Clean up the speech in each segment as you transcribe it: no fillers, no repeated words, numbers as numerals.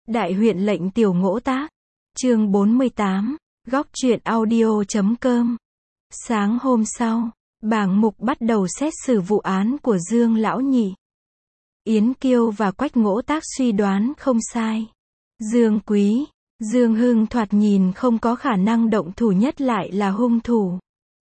Đại huyện lệnh Tiểu Ngỗ Tác. Chương 48. Góc truyện audio.com. Sáng hôm sau, bảng mục bắt đầu xét xử vụ án của Dương Lão Nhị. Yến Kiêu và Quách Ngỗ Tác suy đoán không sai. Dương Quý, Dương Hưng thoạt nhìn không có khả năng động thủ, nhất lại là hung thủ.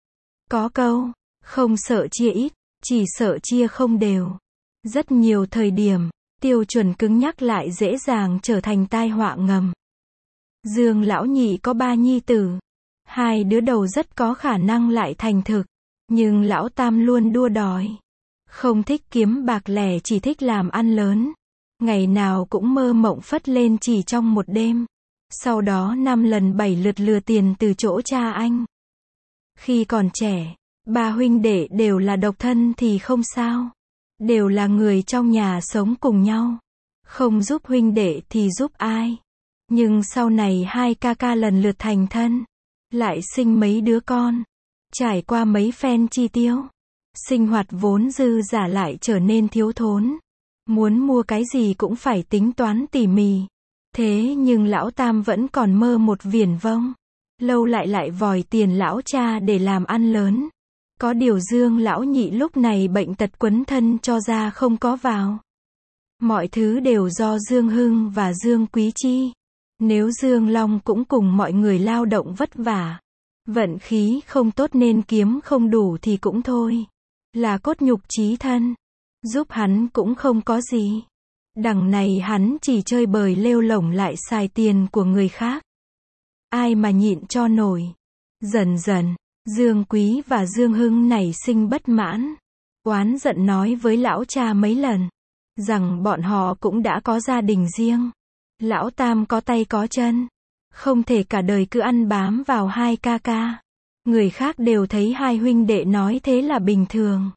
Có câu, không sợ chia ít, chỉ sợ chia không đều. Rất nhiều thời điểm, tiêu chuẩn cứng nhắc lại dễ dàng trở thành tai họa ngầm. Dương Lão Nhị có 3 nhi tử. 2 đứa đầu rất có khả năng lại thành thực. Nhưng Lão Tam luôn đua đòi. Không thích kiếm bạc lẻ, chỉ thích làm ăn lớn. Ngày nào cũng mơ mộng phất lên chỉ trong một đêm. Sau đó 5 lần 7 lượt lừa tiền từ chỗ cha anh. Khi còn trẻ, 3 huynh đệ đều là độc thân thì không sao. Đều là người trong nhà sống cùng nhau. Không giúp huynh đệ thì giúp ai. Nhưng sau này 2 ca ca lần lượt thành thân. Lại sinh mấy đứa con. Trải qua mấy phen chi tiêu. Sinh hoạt vốn dư giả lại trở nên thiếu thốn. Muốn mua cái gì cũng phải tính toán tỉ mỉ. Thế nhưng Lão Tam vẫn còn mơ một viển vông. Lâu lại vòi tiền lão cha để làm ăn lớn. Có điều Dương Lão Nhị lúc này bệnh tật quấn thân cho ra không có vào. Mọi thứ đều do Dương Hưng và Dương Quý chi. Nếu Dương Long cũng cùng mọi người lao động vất vả. Vận khí không tốt nên kiếm không đủ thì cũng thôi. Là cốt nhục chí thân. Giúp hắn cũng không có gì. Đằng này hắn chỉ chơi bời lêu lổng lại xài tiền của người khác. Ai mà nhịn cho nổi. Dần dần, Dương Quý và Dương Hưng nảy sinh bất mãn. Oán giận nói với lão cha mấy lần. Rằng bọn họ cũng đã có gia đình riêng. Lão Tam có tay có chân. Không thể cả đời cứ ăn bám vào 2 ca ca. Người khác đều thấy 2 huynh đệ nói thế là bình thường.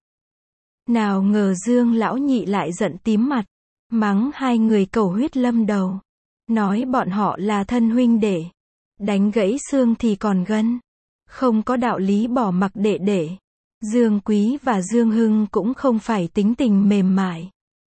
Nào ngờ Dương Lão Nhị lại giận tím mặt. Mắng 2 người cầu huyết lâm đầu. Nói bọn họ là thân huynh đệ. Đánh gãy xương thì còn gân. Không có đạo lý bỏ mặc đệ đệ. Dương Quý và Dương Hưng cũng không phải tính tình mềm mại.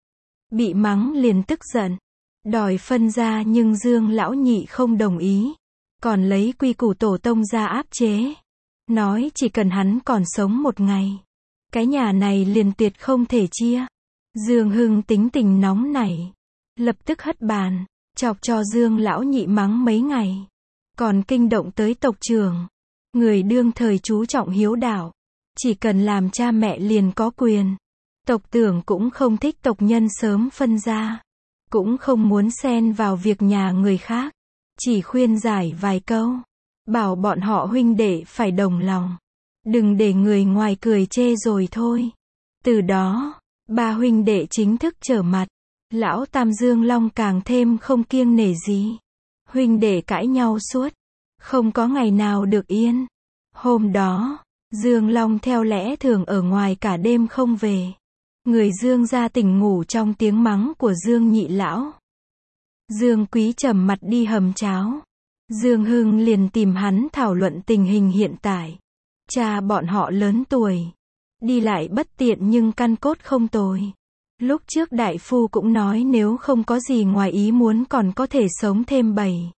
Bị mắng liền tức giận. Đòi phân ra nhưng Dương Lão Nhị không đồng ý. Còn lấy quy củ tổ tông ra áp chế. Nói chỉ cần hắn còn sống một ngày. Cái nhà này liền tuyệt không thể chia. Dương Hưng tính tình nóng nảy. Lập tức hất bàn. Chọc cho Dương Lão Nhị mắng mấy ngày. Còn kinh động tới tộc trưởng. Người đương thời chú trọng hiếu đạo. Chỉ cần làm cha mẹ liền có quyền. Tộc trưởng cũng không thích tộc nhân sớm phân ra. Cũng không muốn xen vào việc nhà người khác. Chỉ khuyên giải vài câu. Bảo bọn họ huynh đệ phải đồng lòng. Đừng để người ngoài cười chê rồi thôi. Từ đó, 3 huynh đệ chính thức trở mặt. Lão Tam Dương Long càng thêm không kiêng nể gì. Huynh đệ cãi nhau suốt. Không có ngày nào được yên. Hôm đó, Dương Long theo lẽ thường ở ngoài cả đêm không về. Người Dương gia tỉnh ngủ trong tiếng mắng của Dương Nhị Lão. Dương Quý trầm mặt đi hầm cháo. Dương Hưng liền tìm hắn thảo luận tình hình hiện tại. Cha bọn họ lớn tuổi. Đi lại bất tiện nhưng căn cốt không tồi. Lúc trước đại phu cũng nói nếu không có gì ngoài ý muốn còn có thể sống thêm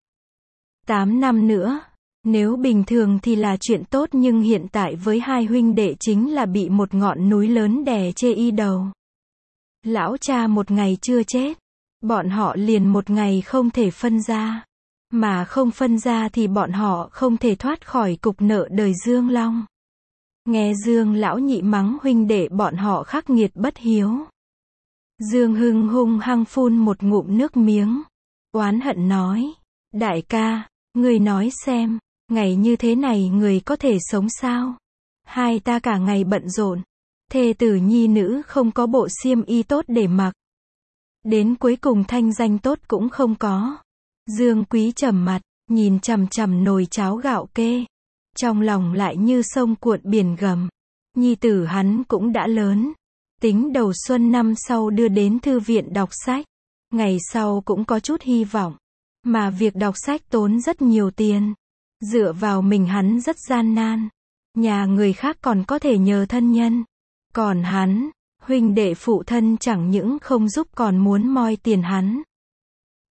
7-8 năm nữa. Nếu bình thường thì là chuyện tốt nhưng hiện tại với 2 huynh đệ chính là bị một ngọn núi lớn đè chê y đầu. Lão cha một ngày chưa chết. Bọn họ liền một ngày không thể phân ra. Mà không phân ra thì bọn họ không thể thoát khỏi cục nợ đời Dương Long. Nghe Dương Lão Nhị mắng huynh đệ bọn họ khắc nghiệt bất hiếu. Dương Hưng hung hăng phun một ngụm nước miếng. Oán hận nói. Đại ca, người nói xem. Ngày như thế này người có thể sống sao? 2 ta cả ngày bận rộn. Thê tử nhi nữ không có bộ xiêm y tốt để mặc. Đến cuối cùng thanh danh tốt cũng không có. Dương Quý trầm mặt, nhìn chằm chằm nồi cháo gạo kê. Trong lòng lại như sông cuộn biển gầm. Nhi tử hắn cũng đã lớn. Tính đầu xuân năm sau đưa đến thư viện đọc sách. Ngày sau cũng có chút hy vọng. Mà việc đọc sách tốn rất nhiều tiền. Dựa vào mình hắn rất gian nan. Nhà người khác còn có thể nhờ thân nhân. Còn hắn, huynh đệ phụ thân chẳng những không giúp còn muốn moi tiền hắn.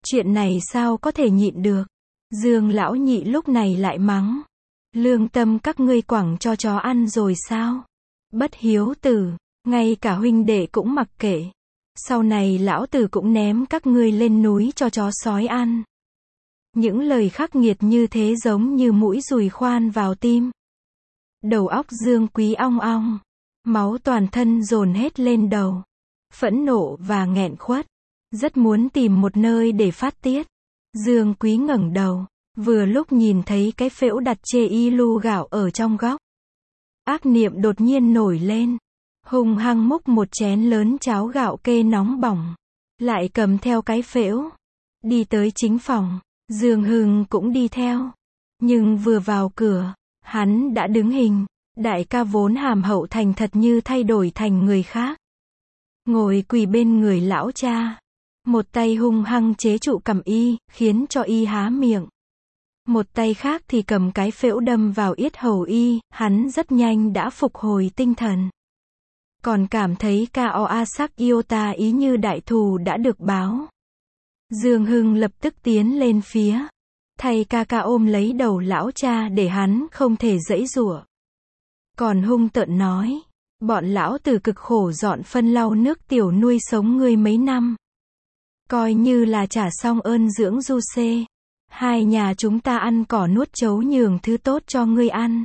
Chuyện này sao có thể nhịn được. Dương lão nhị lúc này lại mắng. Lương tâm các ngươi quẳng cho chó ăn rồi sao? Bất hiếu tử, ngay cả huynh đệ cũng mặc kệ. Sau này lão tử cũng ném các ngươi lên núi cho chó sói ăn. Những lời khắc nghiệt như thế giống như mũi dùi khoan vào tim. Đầu óc Dương Quý ong ong. Máu toàn thân dồn hết lên đầu. Phẫn nộ và nghẹn khuất. Rất muốn tìm một nơi để phát tiết. Dương Quý ngẩng đầu. Vừa lúc nhìn thấy cái phễu đặt chê y lu gạo ở trong góc. Ác niệm đột nhiên nổi lên. Hung hăng múc một chén lớn cháo gạo kê nóng bỏng. Lại cầm theo cái phễu. Đi tới chính phòng. Dương Hưng cũng đi theo. Nhưng vừa vào cửa, hắn đã đứng hình. Đại ca vốn hàm hậu thành thật như thay đổi thành người khác. Ngồi quỳ bên người lão cha. Một tay hung hăng chế trụ cằm y, khiến cho y há miệng. Một tay khác thì cầm cái phễu đâm vào yết hầu y, hắn rất nhanh đã phục hồi tinh thần. Còn cảm thấy K.O.A sắc yêu ta ý như đại thù đã được báo. Dương Hưng lập tức tiến lên phía. Thay ca ôm lấy đầu lão cha để hắn không thể giãy giụa. Còn hung tợn nói. Bọn lão tử cực khổ dọn phân lau nước tiểu nuôi sống ngươi mấy năm. Coi như là trả xong ơn dưỡng du xê. Hai nhà chúng ta ăn cỏ nuốt chấu nhường thứ tốt cho ngươi ăn.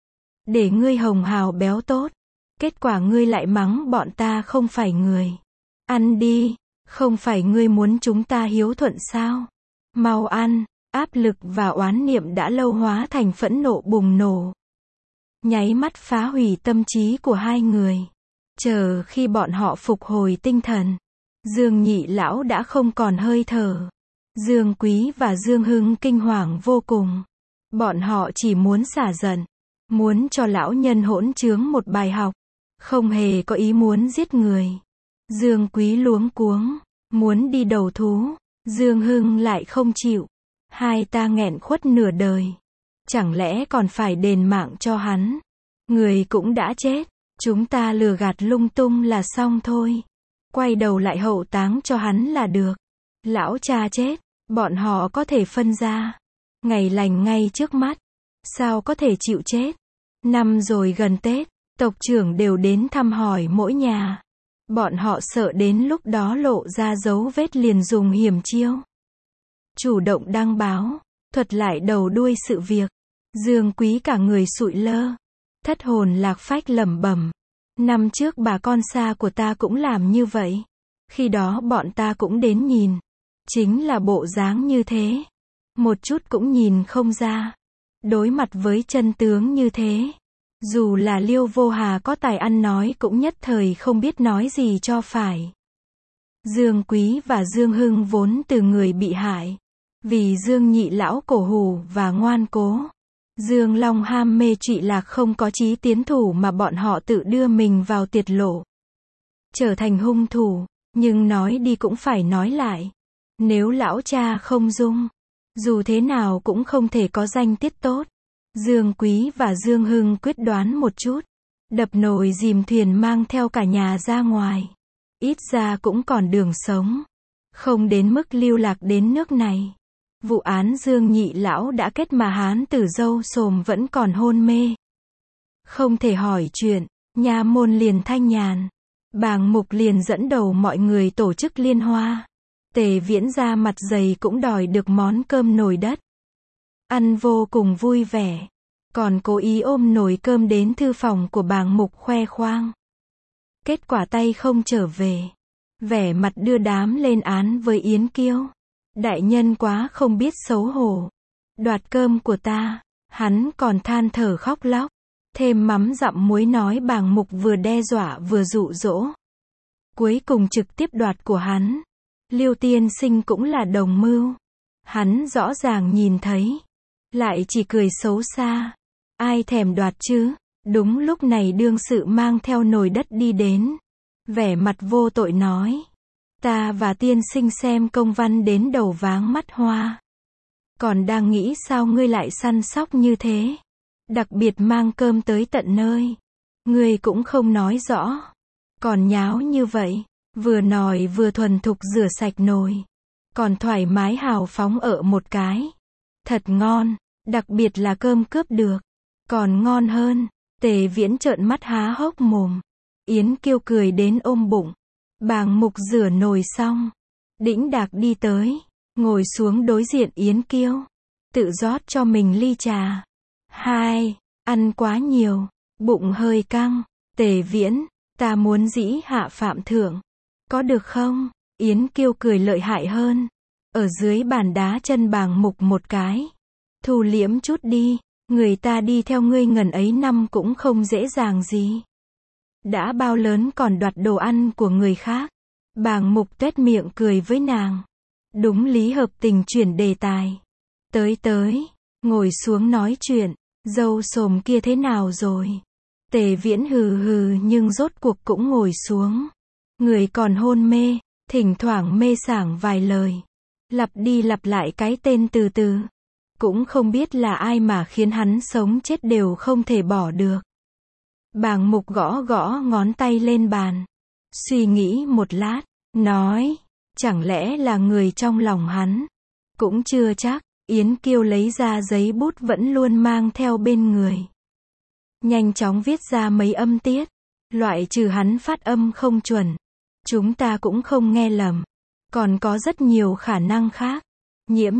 Để ngươi hồng hào béo tốt. Kết quả ngươi lại mắng bọn ta không phải người. Ăn đi, không phải ngươi muốn chúng ta hiếu thuận sao? Mau ăn, áp lực và oán niệm đã lâu hóa thành phẫn nộ bùng nổ. Nháy mắt phá hủy tâm trí của hai người. Chờ khi bọn họ phục hồi tinh thần. Dương nhị lão đã không còn hơi thở. Dương Quý và Dương Hưng kinh hoàng vô cùng. Bọn họ chỉ muốn xả giận. Muốn cho lão nhân hỗn trướng một bài học. Không hề có ý muốn giết người. Dương Quý luống cuống. Muốn đi đầu thú. Dương Hưng lại không chịu. Hai ta nghẹn khuất nửa đời. Chẳng lẽ còn phải đền mạng cho hắn. Người cũng đã chết. Chúng ta lừa gạt lung tung là xong thôi. Quay đầu lại hậu táng cho hắn là được. Lão cha chết. Bọn họ có thể phân ra. Ngày lành ngay trước mắt. Sao có thể chịu chết. Năm rồi gần Tết. Tộc trưởng đều đến thăm hỏi mỗi nhà. Bọn họ sợ đến lúc đó lộ ra dấu vết liền dùng hiểm chiêu. Chủ động đăng báo. Thuật lại đầu đuôi sự việc. Dương Quý cả người sụi lơ. Thất hồn lạc phách lẩm bẩm. Năm trước bà con xa của ta cũng làm như vậy. Khi đó bọn ta cũng đến nhìn. Chính là bộ dáng như thế. Một chút cũng nhìn không ra. Đối mặt với chân tướng như thế. Dù là Liêu Vô Hà có tài ăn nói cũng nhất thời không biết nói gì cho phải. Dương Quý và Dương Hưng vốn từ người bị hại. Vì Dương nhị lão cổ hủ và ngoan cố. Dương Long ham mê trụy lạc không có chí tiến thủ mà bọn họ tự đưa mình vào tiệt lộ. Trở thành hung thủ. Nhưng nói đi cũng phải nói lại. Nếu lão cha không dung. Dù thế nào cũng không thể có danh tiết tốt. Dương Quý và Dương Hưng quyết đoán một chút. Đập nồi dìm thuyền mang theo cả nhà ra ngoài. Ít ra cũng còn đường sống. Không đến mức lưu lạc đến nước này. Vụ án Dương nhị lão đã kết mà hán tử dâu sồm vẫn còn hôn mê. Không thể hỏi chuyện. Nha môn liền thanh nhàn. Bàng Mục liền dẫn đầu mọi người tổ chức liên hoa. Tề Viễn ra mặt dày cũng đòi được món cơm nồi đất. Ăn vô cùng vui vẻ. Còn cố ý ôm nồi cơm đến thư phòng của Bàng Mục khoe khoang. Kết quả tay không trở về. Vẻ mặt đưa đám lên án với Yến Kiêu. Đại nhân quá không biết xấu hổ. Đoạt cơm của ta. Hắn còn than thở khóc lóc. Thêm mắm dặm muối nói Bàng Mục vừa đe dọa vừa dụ dỗ. Cuối cùng trực tiếp đoạt của hắn. Liêu tiên sinh cũng là đồng mưu. Hắn rõ ràng nhìn thấy. Lại chỉ cười xấu xa. Ai thèm đoạt chứ. Đúng lúc này đương sự mang theo nồi đất đi đến. Vẻ mặt vô tội nói. Ta và tiên sinh xem công văn đến đầu váng mắt hoa. Còn đang nghĩ sao ngươi lại săn sóc như thế. Đặc biệt mang cơm tới tận nơi. Ngươi cũng không nói rõ. Còn nháo như vậy. Vừa nòi vừa thuần thục rửa sạch nồi. còn thoải mái hào phóng ở một cái. Thật ngon, đặc biệt là cơm cướp được. Còn ngon hơn. Tề Viễn trợn mắt há hốc mồm. Yến Kiêu cười đến ôm bụng. Bàng Mục rửa nồi xong, đĩnh đạc đi tới, ngồi xuống đối diện Yến Kiêu, tự rót cho mình ly trà. Hai, ăn quá nhiều, bụng hơi căng. Tề Viễn, ta muốn dĩ hạ phạm thượng, có được không? Yến Kiêu cười lợi hại hơn, ở dưới bàn đá chân Bàng Mục một cái. Thu liễm chút đi, người ta đi theo ngươi ngần ấy năm cũng không dễ dàng gì. Đã bao lớn còn đoạt đồ ăn của người khác. Bàng Mục tuét miệng cười với nàng. Đúng lý hợp tình chuyển đề tài. Tới, ngồi xuống nói chuyện, dâu xồm kia thế nào rồi? Tề Viễn hừ hừ nhưng rốt cuộc cũng ngồi xuống. Người còn hôn mê, thỉnh thoảng mê sảng vài lời. Lặp đi lặp lại cái tên từ từ. Cũng không biết là ai mà khiến hắn sống chết đều không thể bỏ được. Bàng Mục gõ gõ ngón tay lên bàn. Suy nghĩ một lát, nói, chẳng lẽ là người trong lòng hắn? Cũng chưa chắc. Yến Kiêu lấy ra giấy bút vẫn luôn mang theo bên người. Nhanh chóng viết ra mấy âm tiết. Loại trừ hắn phát âm không chuẩn. Chúng ta cũng không nghe lầm. Còn có rất nhiều khả năng khác. Nhiễm,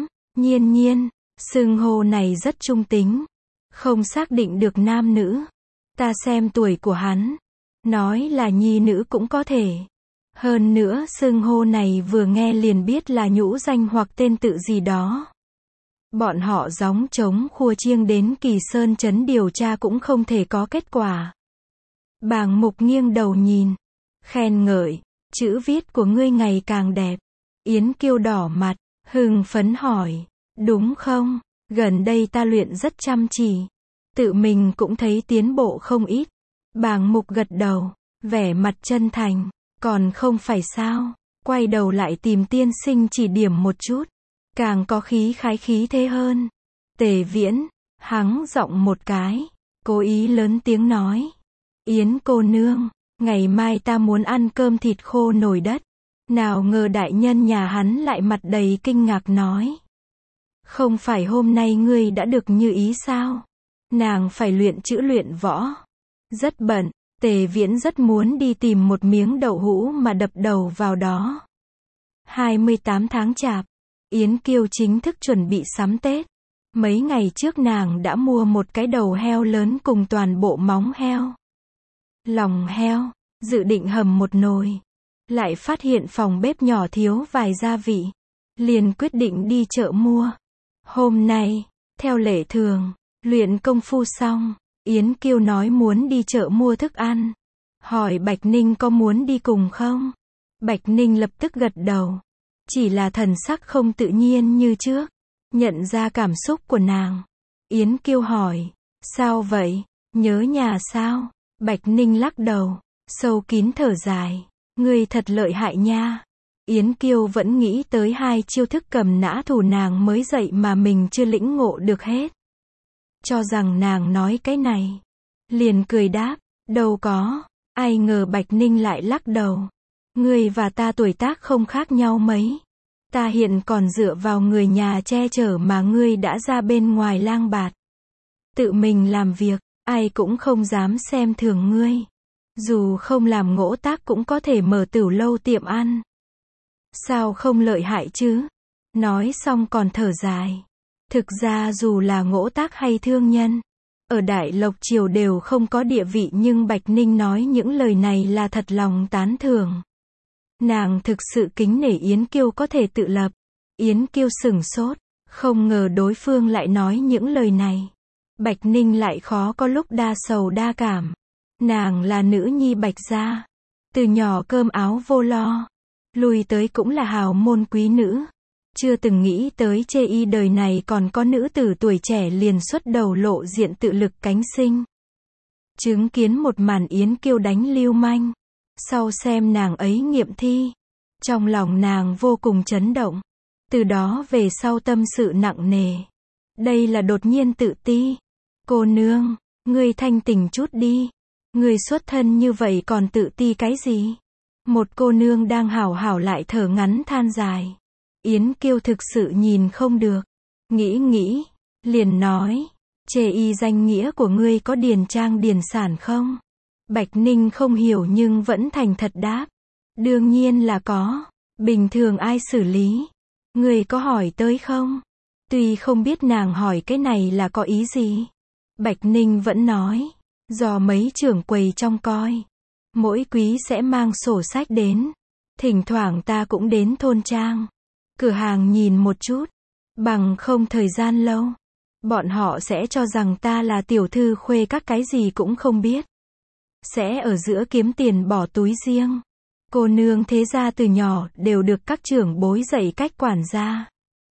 nhiên, xưng hô này rất trung tính. Không xác định được nam nữ. Ta xem tuổi của hắn. Nói là nhi nữ cũng có thể. Hơn nữa xưng hô này vừa nghe liền biết là nhũ danh hoặc tên tự gì đó. Bọn họ gióng trống khua chiêng đến Kỳ Sơn trấn điều tra cũng không thể có kết quả. Bàng Mục nghiêng đầu nhìn. Khen ngợi. Chữ viết của ngươi ngày càng đẹp. Yến Kiêu đỏ mặt. Hưng phấn hỏi. Đúng không? Gần đây ta luyện rất chăm chỉ. Tự mình cũng thấy tiến bộ không ít. Bàng Mục gật đầu. Vẻ mặt chân thành. Còn không phải sao? Quay đầu lại tìm tiên sinh chỉ điểm một chút. Càng có khí khái khí thế hơn. Tề Viễn, hắng giọng một cái. Cố ý lớn tiếng nói. Yến cô nương, ngày mai ta muốn ăn cơm thịt khô nồi đất. Nào ngờ đại nhân nhà hắn lại mặt đầy kinh ngạc nói. Không phải hôm nay ngươi đã được như ý sao? Nàng phải luyện chữ luyện võ. Rất bận, Tề Viễn rất muốn đi tìm một miếng đậu hũ mà đập đầu vào đó. 28 tháng Chạp, Yến Kiêu chính thức chuẩn bị sắm Tết. Mấy ngày trước nàng đã mua một cái đầu heo lớn cùng toàn bộ móng heo, lòng heo, dự định hầm một nồi. Lại phát hiện phòng bếp nhỏ thiếu vài gia vị. Liền quyết định đi chợ mua. Hôm nay, theo lệ thường, luyện công phu xong, Yến Kiêu nói muốn đi chợ mua thức ăn. Hỏi Bạch Ninh có muốn đi cùng không? Bạch Ninh lập tức gật đầu. Chỉ là thần sắc không tự nhiên như trước. Nhận ra cảm xúc của nàng. Yến Kiêu hỏi. Sao vậy? Nhớ nhà sao? Bạch Ninh lắc đầu. Sâu kín thở dài. Ngươi thật lợi hại nha. Yến Kiêu vẫn nghĩ tới hai chiêu thức cầm nã thủ nàng mới dạy mà mình chưa lĩnh ngộ được hết. Cho rằng nàng nói cái này. Liền cười đáp. Đâu có. Ai ngờ Bạch Ninh lại lắc đầu. Ngươi và ta tuổi tác không khác nhau mấy. Ta hiện còn dựa vào người nhà che chở mà ngươi đã ra bên ngoài lang bạt. Tự mình làm việc, ai cũng không dám xem thường ngươi. Dù không làm ngỗ tác cũng có thể mở tửu lâu tiệm ăn. Sao không lợi hại chứ? Nói xong còn thở dài. Thực ra dù là ngỗ tác hay thương nhân, ở Đại Lộc Triều đều không có địa vị, nhưng Bạch Ninh nói những lời này là thật lòng tán thưởng. Nàng thực sự kính nể Yến Kiêu có thể tự lập. Yến Kiêu sửng sốt, không ngờ đối phương lại nói những lời này. Bạch Ninh lại khó có lúc đa sầu đa cảm. Nàng là nữ nhi Bạch gia, từ nhỏ cơm áo vô lo, lui tới cũng là hào môn quý nữ. Chưa từng nghĩ tới chê y đời này còn có nữ tử tuổi trẻ liền xuất đầu lộ diện tự lực cánh sinh. Chứng kiến một màn Yến Kiêu đánh lưu manh, sau xem nàng ấy nghiệm thi, trong lòng nàng vô cùng chấn động. Từ đó về sau tâm sự nặng nề. Đây là đột nhiên tự ti. Cô nương, ngươi thanh tỉnh chút đi. Ngươi xuất thân như vậy còn tự ti cái gì? Một cô nương đang hảo hảo lại thở ngắn than dài. Yến Kiêu thực sự nhìn không được. Nghĩ, liền nói. Chê y danh nghĩa của ngươi có điền trang điền sản không? Bạch Ninh không hiểu nhưng vẫn thành thật đáp. Đương nhiên là có. Bình thường ai xử lý? Ngươi có hỏi tới không? Tuy không biết nàng hỏi cái này là có ý gì. Bạch Ninh vẫn nói. Do mấy trưởng quầy trông coi. Mỗi quý sẽ mang sổ sách đến. Thỉnh thoảng ta cũng đến thôn trang. Cửa hàng nhìn một chút. Bằng không thời gian lâu. Bọn họ sẽ cho rằng ta là tiểu thư khuê các cái gì cũng không biết. Sẽ ở giữa kiếm tiền bỏ túi riêng. Cô nương thế gia từ nhỏ đều được các trưởng bối dạy cách quản gia.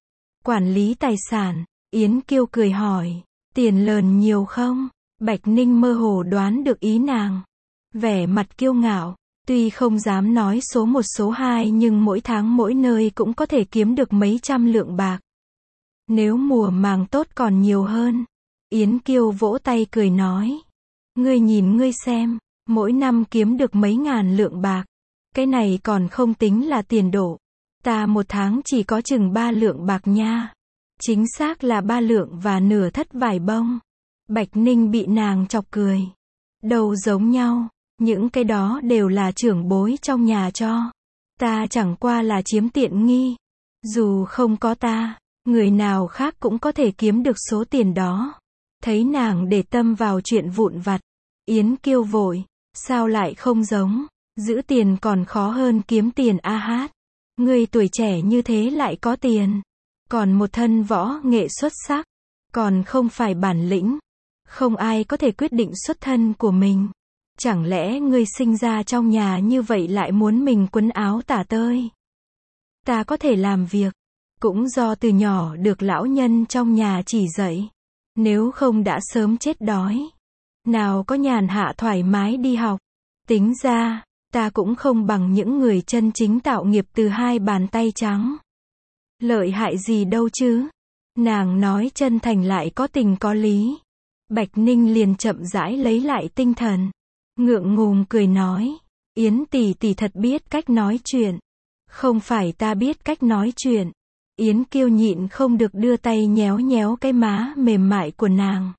Quản lý tài sản. Yến Kiêu cười hỏi. Tiền lờn nhiều không? Bạch Ninh mơ hồ đoán được ý nàng. Vẻ mặt kiêu ngạo. Tuy không dám nói số 1 số 2 nhưng mỗi tháng mỗi nơi cũng có thể kiếm được mấy trăm lượng bạc. Nếu mùa màng tốt còn nhiều hơn. Yến Kiêu vỗ tay cười nói. Ngươi nhìn ngươi xem, mỗi năm kiếm được mấy ngàn lượng bạc. Cái này còn không tính là tiền đổ. Ta một tháng chỉ có chừng 3 lượng bạc nha. Chính xác là 3 lượng và nửa thất vải bông. Bạch Ninh bị nàng chọc cười. Đâu giống nhau, những cái đó đều là trưởng bối trong nhà cho. Ta chẳng qua là chiếm tiện nghi. Dù không có ta, người nào khác cũng có thể kiếm được số tiền đó. Thấy nàng để tâm vào chuyện vụn vặt. Yến Kiêu vội. Sao lại không giống? Giữ tiền còn khó hơn kiếm tiền a hát. Người tuổi trẻ như thế lại có tiền. Còn một thân võ nghệ xuất sắc. Còn không phải bản lĩnh. Không ai có thể quyết định xuất thân của mình. Chẳng lẽ ngươi sinh ra trong nhà như vậy lại muốn mình quấn áo tả tơi? Ta có thể làm việc. Cũng do từ nhỏ được lão nhân trong nhà chỉ dạy. Nếu không đã sớm chết đói. Nào có nhàn hạ thoải mái đi học. Tính ra, ta cũng không bằng những người chân chính tạo nghiệp từ 2 bàn tay trắng. Lợi hại gì đâu chứ? Nàng nói chân thành lại có tình có lý. Bạch Ninh liền chậm rãi lấy lại tinh thần. Ngượng ngùng cười nói. Yến tỷ tỷ thật biết cách nói chuyện. Không phải ta biết cách nói chuyện. Yến Kiêu nhịn không được đưa tay nhéo nhéo cái má mềm mại của nàng.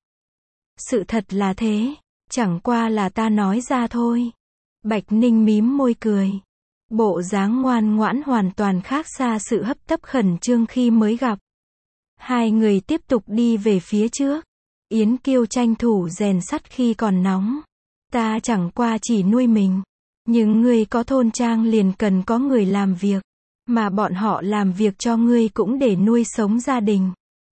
Sự thật là thế. Chẳng qua là ta nói ra thôi. Bạch Ninh mím môi cười. Bộ dáng ngoan ngoãn hoàn toàn khác xa sự hấp tấp khẩn trương khi mới gặp. Hai người tiếp tục đi về phía trước. Yến Kiêu tranh thủ rèn sắt khi còn nóng. Ta chẳng qua chỉ nuôi mình. Nhưng ngươi có thôn trang liền cần có người làm việc. Mà bọn họ làm việc cho ngươi cũng để nuôi sống gia đình.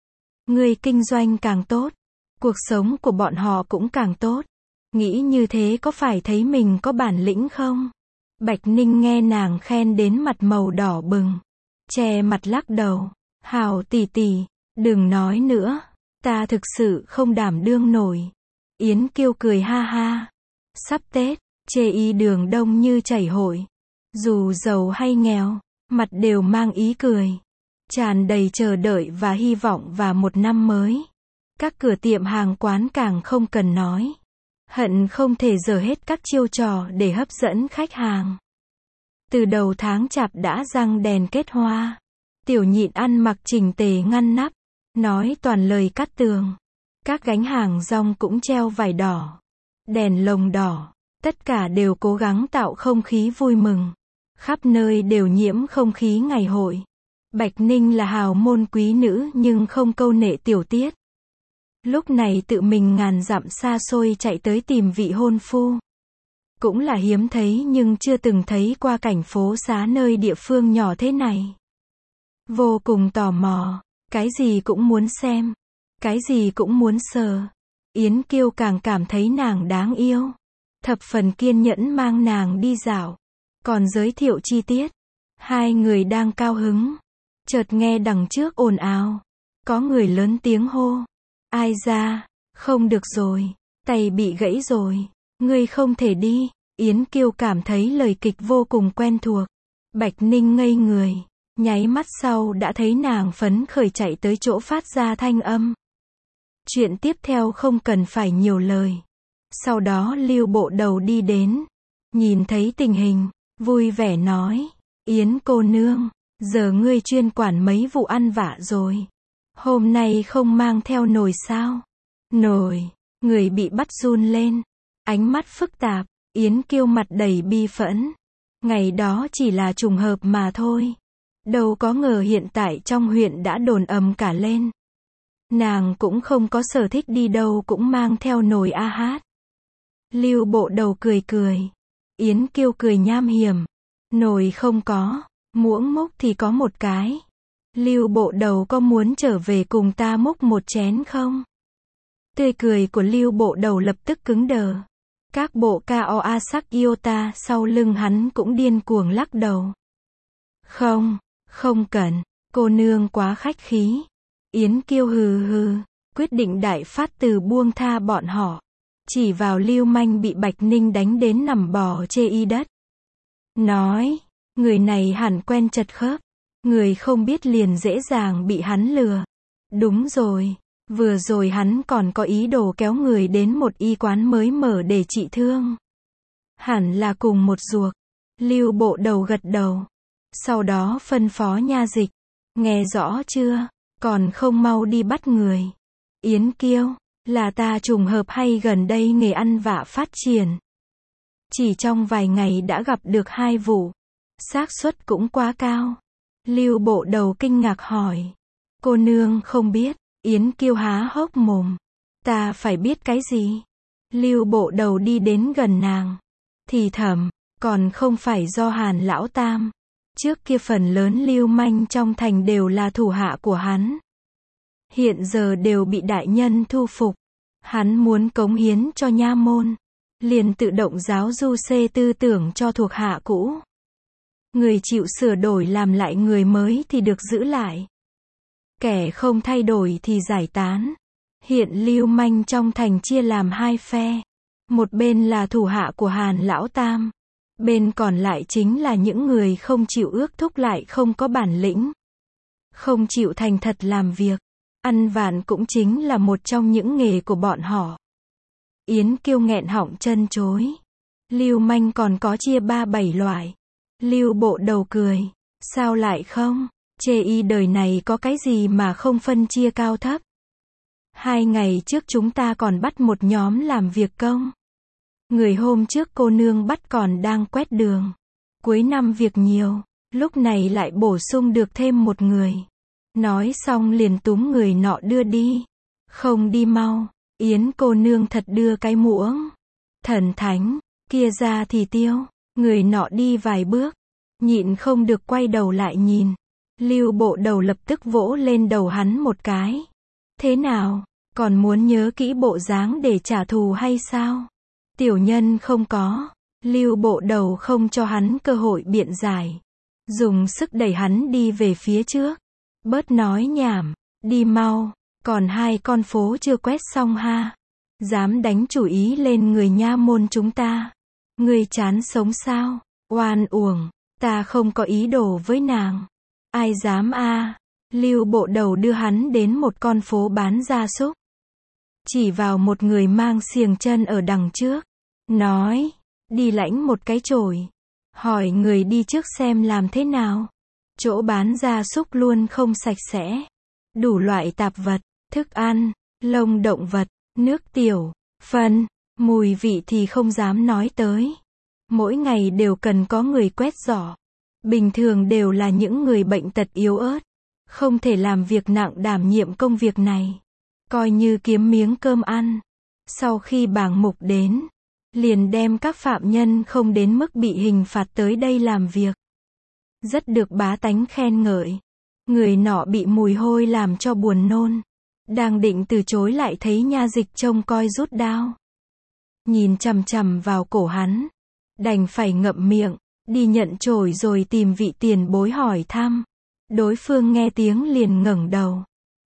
Ngươi kinh doanh càng tốt. Cuộc sống của bọn họ cũng càng tốt. Nghĩ như thế có phải thấy mình có bản lĩnh không? Bạch Ninh nghe nàng khen đến mặt màu đỏ bừng. Che mặt lắc đầu. Hào tỷ tỷ, đừng nói nữa. Ta thực sự không đảm đương nổi. Yến Kiêu cười ha ha. Sắp Tết, chê y đường đông như chảy hội. Dù giàu hay nghèo, mặt đều mang ý cười. Tràn đầy chờ đợi và hy vọng vào một năm mới. Các cửa tiệm hàng quán càng không cần nói. Hận không thể dở hết các chiêu trò để hấp dẫn khách hàng. Từ đầu tháng Chạp đã răng đèn kết hoa. Tiểu Nhịn ăn mặc chỉnh tề ngăn nắp. Nói toàn lời cắt tường. Các gánh hàng rong cũng treo vải đỏ. Đèn lồng đỏ. Tất cả đều cố gắng tạo không khí vui mừng. Khắp nơi đều nhiễm không khí ngày hội. Bạch Ninh là hào môn quý nữ nhưng không câu nệ tiểu tiết. Lúc này tự mình ngàn dặm xa xôi chạy tới tìm vị hôn phu. Cũng là hiếm thấy nhưng chưa từng thấy qua cảnh phố xá nơi địa phương nhỏ thế này. Vô cùng tò mò. Cái gì cũng muốn xem. Cái gì cũng muốn sờ. Yến Kiêu càng cảm thấy nàng đáng yêu. Thập phần kiên nhẫn mang nàng đi dạo. Còn giới thiệu chi tiết. Hai người đang cao hứng. Chợt nghe đằng trước ồn ào. Có người lớn tiếng hô. Ai ra? Không được rồi. Tay bị gãy rồi. Ngươi không thể đi. Yến Kiêu cảm thấy lời kịch vô cùng quen thuộc. Bạch Ninh ngây người. Nháy mắt sau đã thấy nàng phấn khởi chạy tới chỗ phát ra thanh âm. Chuyện tiếp theo không cần phải nhiều lời. Sau đó Lưu Bộ Đầu đi đến. Nhìn thấy tình hình. Vui vẻ nói. Yến cô nương. Giờ ngươi chuyên quản mấy vụ ăn vạ rồi. Hôm nay không mang theo nồi sao? Nồi, người bị bắt run lên. Ánh mắt phức tạp, Yến Kiêu mặt đầy bi phẫn. Ngày đó chỉ là trùng hợp mà thôi. Đâu có ngờ hiện tại trong huyện đã đồn ầm cả lên. Nàng cũng không có sở thích đi đâu cũng mang theo nồi a hát. Lưu Bộ Đầu cười cười. Yến Kiêu cười nham hiểm. Nồi không có, muỗng múc thì có một cái. Lưu Bộ Đầu có muốn trở về cùng ta múc một chén không? Tươi cười của Lưu Bộ Đầu lập tức cứng đờ. Các bộ KOA sắc Iota sau lưng hắn cũng điên cuồng lắc đầu. Không, không cần, cô nương quá khách khí. Yến Kiêu hừ hừ, quyết định đại phát từ buông tha bọn họ. Chỉ vào Lưu Manh bị Bạch Ninh đánh đến nằm bò chê y đất. Nói, người này hẳn quen chật khớp. Người không biết liền dễ dàng bị hắn lừa. Đúng rồi, vừa rồi hắn còn có ý đồ kéo người đến một y quán mới mở để trị thương. Hẳn là cùng một ruột. Lưu Bộ Đầu gật đầu. Sau đó phân phó nha dịch. Nghe rõ chưa? Còn không mau đi bắt người. Yến Kiêu, là ta trùng hợp hay gần đây nghề ăn vạ phát triển? Chỉ trong vài ngày đã gặp được 2 vụ. Xác suất cũng quá cao. Lưu Bộ Đầu kinh ngạc hỏi. Cô nương không biết. Yến Kiêu há hốc mồm. Ta phải biết cái gì? Lưu Bộ Đầu đi đến gần nàng. Thì thầm, còn không phải do Hàn Lão Tam. Trước kia phần lớn lưu manh trong thành đều là thủ hạ của hắn. Hiện giờ đều bị đại nhân thu phục. Hắn muốn cống hiến cho nha môn. Liền tự động giáo du xê tư tưởng cho thuộc hạ cũ. Người chịu sửa đổi làm lại người mới thì được giữ lại. Kẻ không thay đổi thì giải tán. Hiện lưu manh trong thành chia làm 2 phe. Một bên là thủ hạ của Hàn Lão Tam. Bên còn lại chính là những người không chịu ước thúc lại không có bản lĩnh. Không chịu thành thật làm việc. Ăn vạn cũng chính là một trong những nghề của bọn họ. Yến Kiêu nghẹn họng chân chối. Lưu manh còn có chia 3-7 loại. Lưu Bộ Đầu cười. Sao lại không? Chê y đời này có cái gì mà không phân chia cao thấp? 2 ngày trước chúng ta còn bắt một nhóm làm việc công. Người hôm trước cô nương bắt còn đang quét đường. Cuối năm việc nhiều, lúc này lại bổ sung được thêm một người. Nói xong liền túm người nọ đưa đi. Không đi mau, Yến cô nương thật đưa cái muỗng. Thần thánh, kia ra thì tiêu. Người nọ đi vài bước, nhịn không được quay đầu lại nhìn. Lưu Bộ Đầu lập tức vỗ lên đầu hắn một cái. Thế nào, còn muốn nhớ kỹ bộ dáng để trả thù hay sao? Tiểu nhân không có. Lưu Bộ Đầu không cho hắn cơ hội biện giải. Dùng sức đẩy hắn đi về phía trước. Bớt nói nhảm, đi mau, còn 2 con phố chưa quét xong ha. Dám đánh chủ ý lên người nha môn chúng ta. Ngươi chán sống sao? Oan uổng, ta không có ý đồ với nàng. Ai dám a? Lưu Bộ Đầu đưa hắn đến một con phố bán gia súc. Chỉ vào một người mang xiềng chân ở đằng trước. Nói, đi lãnh một cái chổi. Hỏi người đi trước xem làm thế nào. Chỗ bán gia súc luôn không sạch sẽ. Đủ loại tạp vật, thức ăn, lông động vật, nước tiểu, phân, mùi vị thì không dám nói tới. Mỗi ngày đều cần có người quét giỏ. Bình thường đều là những người bệnh tật yếu ớt. Không thể làm việc nặng đảm nhiệm công việc này. Coi như kiếm miếng cơm ăn. Sau khi bảng mục đến, liền đem các phạm nhân không đến mức bị hình phạt tới đây làm việc. Rất được bá tánh khen ngợi. Người nọ bị mùi hôi làm cho buồn nôn. Đang định từ chối lại thấy nha dịch trông coi rút đao. Nhìn chằm chằm vào cổ hắn. Đành phải ngậm miệng, đi nhận chổi rồi tìm vị tiền bối hỏi thăm. Đối phương nghe tiếng liền ngẩng đầu.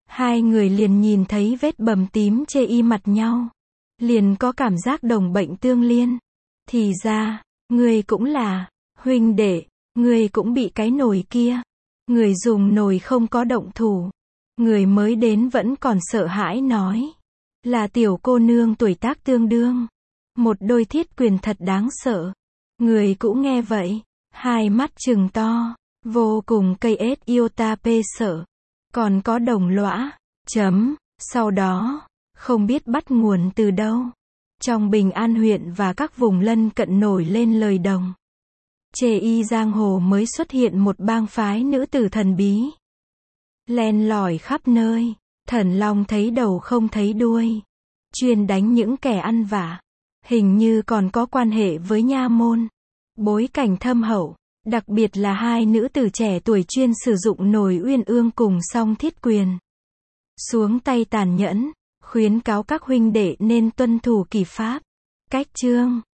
2 người liền nhìn thấy vết bầm tím chê y mặt nhau. Liền có cảm giác đồng bệnh tương liên. Thì ra, ngươi cũng là, huynh đệ, ngươi cũng bị cái nồi kia. Người dùng nồi không có động thủ. Người mới đến vẫn còn sợ hãi nói. Là tiểu cô nương tuổi tác tương đương. Một đôi thiết quyền thật đáng sợ. Người cũng nghe vậy. 2 mắt trừng to. Vô cùng cây ết iota p sợ. Còn có đồng lõa. Sau đó, không biết bắt nguồn từ đâu. Trong Bình An huyện và các vùng lân cận nổi lên lời đồng. Chê y giang hồ mới xuất hiện một bang phái nữ tử thần bí. Len lỏi khắp nơi. Thần long thấy đầu không thấy đuôi. Chuyên đánh những kẻ ăn vạ. Hình như còn có quan hệ với nha môn. Bối cảnh thâm hậu. Đặc biệt là hai nữ tử trẻ tuổi chuyên sử dụng nồi uyên ương cùng song thiết quyền. Xuống tay tàn nhẫn. Khuyến cáo các huynh đệ nên tuân thủ kỷ pháp. Cách chương.